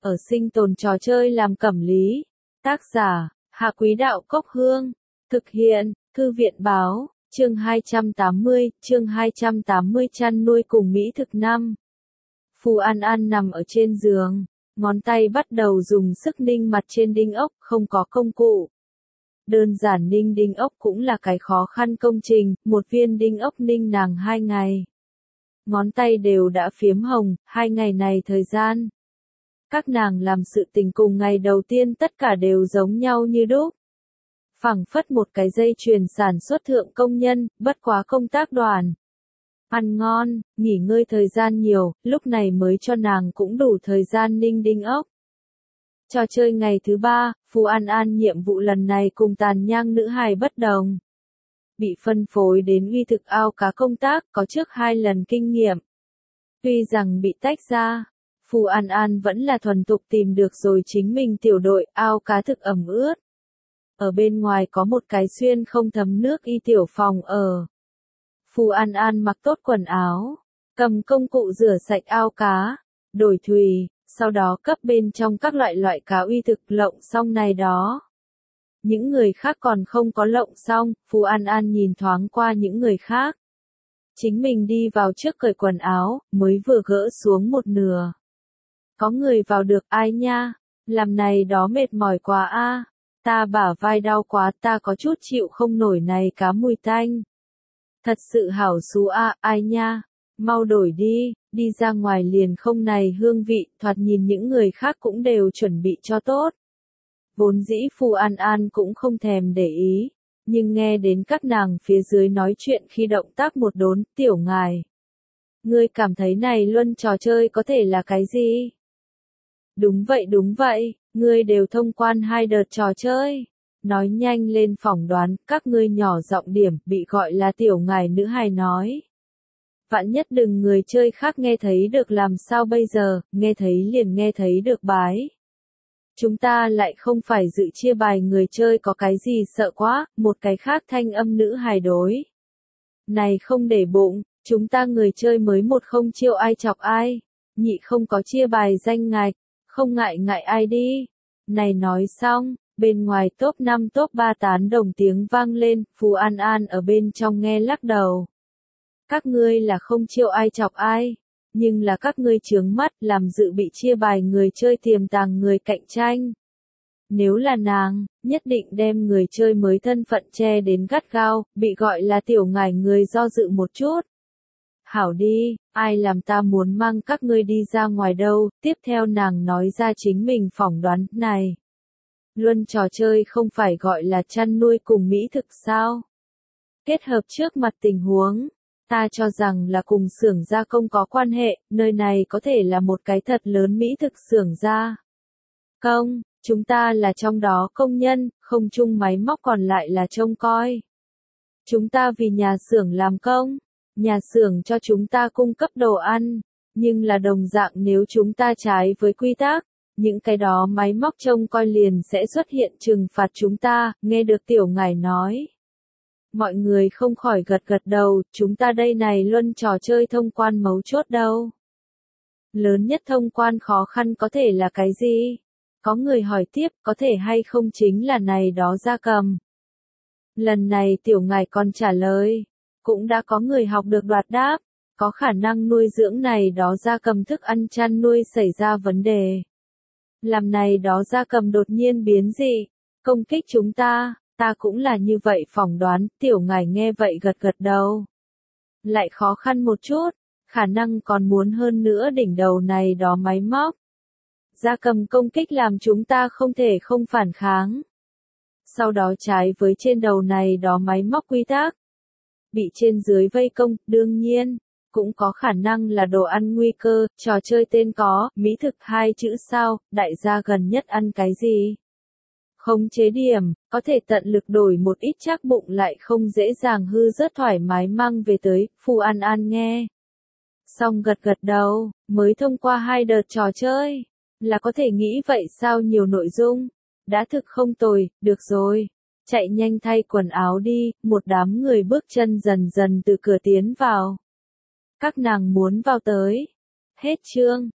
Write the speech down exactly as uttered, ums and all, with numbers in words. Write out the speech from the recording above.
ở sinh tồn trò chơi làm cẩm lý. Tác giả, Hạ Quý Đạo Cốc Hương. Thực hiện, Thư viện Báo, chương hai trăm tám mươi, chương hai trăm tám mươi chăn nuôi cùng mỹ thực năm. Phù An An nằm ở trên giường, ngón tay bắt đầu dùng sức ninh mặt trên đinh ốc, không có công cụ. Đơn giản ninh đinh ốc cũng là cái khó khăn công trình, một viên đinh ốc ninh nàng hai ngày. Ngón tay đều đã phiếm hồng, hai ngày này thời gian. Các nàng làm sự tình cùng ngày đầu tiên tất cả đều giống nhau như đúc. Phẳng phất một cái dây chuyền sản xuất thượng công nhân, bất quá công tác đoàn. Ăn ngon, nghỉ ngơi thời gian nhiều, lúc này mới cho nàng cũng đủ thời gian ninh đinh ốc. Trò chơi ngày thứ ba, Phù An An nhiệm vụ lần này cùng tàn nhang nữ hài bất đồng. Bị phân phối đến uy thực ao cá công tác, có trước hai lần kinh nghiệm. Tuy rằng bị tách ra, Phù An An vẫn là thuần tục tìm được rồi chính mình tiểu đội ao cá thực ẩm ướt. Ở bên ngoài có một cái xuyên không thấm nước y tiểu phòng ở. Phù An An mặc tốt quần áo, cầm công cụ rửa sạch ao cá, đổi thùy, sau đó cấp bên trong các loại loại cá uy thực lộng xong này đó. Những người khác còn không có lộng xong, Phù An An nhìn thoáng qua những người khác. Chính mình đi vào trước cởi quần áo, mới vừa gỡ xuống một nửa. Có người vào được ai nha, làm này đó mệt mỏi quá a, ta bả vai đau quá, ta có chút chịu không nổi này cá mùi tanh. Thật sự hảo xú a, ai nha, mau đổi đi, đi ra ngoài liền không này hương vị, thoạt nhìn những người khác cũng đều chuẩn bị cho tốt. Vốn dĩ Phù An An cũng không thèm để ý, nhưng nghe đến các nàng phía dưới nói chuyện khi động tác một đốn, tiểu ngài. Ngươi cảm thấy này luân trò chơi có thể là cái gì? Đúng vậy đúng vậy, ngươi đều thông quan hai đợt trò chơi. Nói nhanh lên phỏng đoán, các ngươi nhỏ giọng điểm, bị gọi là tiểu ngài nữ hài nói. Vạn nhất đừng người chơi khác nghe thấy được làm sao bây giờ, nghe thấy liền nghe thấy được bái. Chúng ta lại không phải dự chia bài người chơi có cái gì sợ quá, một cái khác thanh âm nữ hài đối. Này không để bụng, chúng ta người chơi mới một không chiêu ai chọc ai, nhị không có chia bài danh ngạch, không ngại ngại ai đi. Này nói xong, bên ngoài top năm top ba tán đồng tiếng vang lên, Phù An An ở bên trong nghe lắc đầu. Các ngươi là không chiêu ai chọc ai, nhưng là các ngươi chướng mắt làm dự bị chia bài người chơi tiềm tàng người cạnh tranh. Nếu là nàng, nhất định đem người chơi mới thân phận che đến gắt gao, bị gọi là tiểu ngải người do dự một chút. Hảo đi, ai làm ta muốn mang các ngươi đi ra ngoài đâu, tiếp theo nàng nói ra chính mình phỏng đoán này. Luân trò chơi không phải gọi là chăn nuôi cùng mỹ thực sao? Kết hợp trước mặt tình huống, ta cho rằng là cùng xưởng gia công có quan hệ, nơi này có thể là một cái thật lớn mỹ thực xưởng gia công, chúng ta là trong đó công nhân, không chung máy móc còn lại là trông coi. Chúng ta vì nhà xưởng làm công, nhà xưởng cho chúng ta cung cấp đồ ăn, nhưng là đồng dạng nếu chúng ta trái với quy tắc, những cái đó máy móc trông coi liền sẽ xuất hiện trừng phạt chúng ta, nghe được tiểu ngải nói. Mọi người không khỏi gật gật đầu, chúng ta đây này luân trò chơi thông quan mấu chốt đâu. Lớn nhất thông quan khó khăn có thể là cái gì? Có người hỏi tiếp, có thể hay không chính là này đó gia cầm. Lần này tiểu ngải còn trả lời, cũng đã có người học được đoạt đáp, có khả năng nuôi dưỡng này đó gia cầm thức ăn chăn nuôi xảy ra vấn đề. Làm này đó gia cầm đột nhiên biến dị, công kích chúng ta. Ta cũng là như vậy phỏng đoán, tiểu ngải nghe vậy gật gật đầu. Lại khó khăn một chút, khả năng còn muốn hơn nữa đỉnh đầu này đó máy móc. Gia cầm công kích làm chúng ta không thể không phản kháng. Sau đó trái với trên đầu này đó máy móc quy tắc. Bị trên dưới vây công, đương nhiên, cũng có khả năng là đồ ăn nguy cơ, trò chơi tên có, mỹ thực hai chữ sao, đại gia gần nhất ăn cái gì? Khống chế điểm, có thể tận lực đổi một ít chắc bụng lại không dễ dàng hư rất thoải mái mang về tới, Phù An An nghe. Xong gật gật đầu, mới thông qua hai đợt trò chơi, là có thể nghĩ vậy sao nhiều nội dung, đã thực không tồi, được rồi, chạy nhanh thay quần áo đi, một đám người bước chân dần dần từ cửa tiến vào. Các nàng muốn vào tới. Hết chương.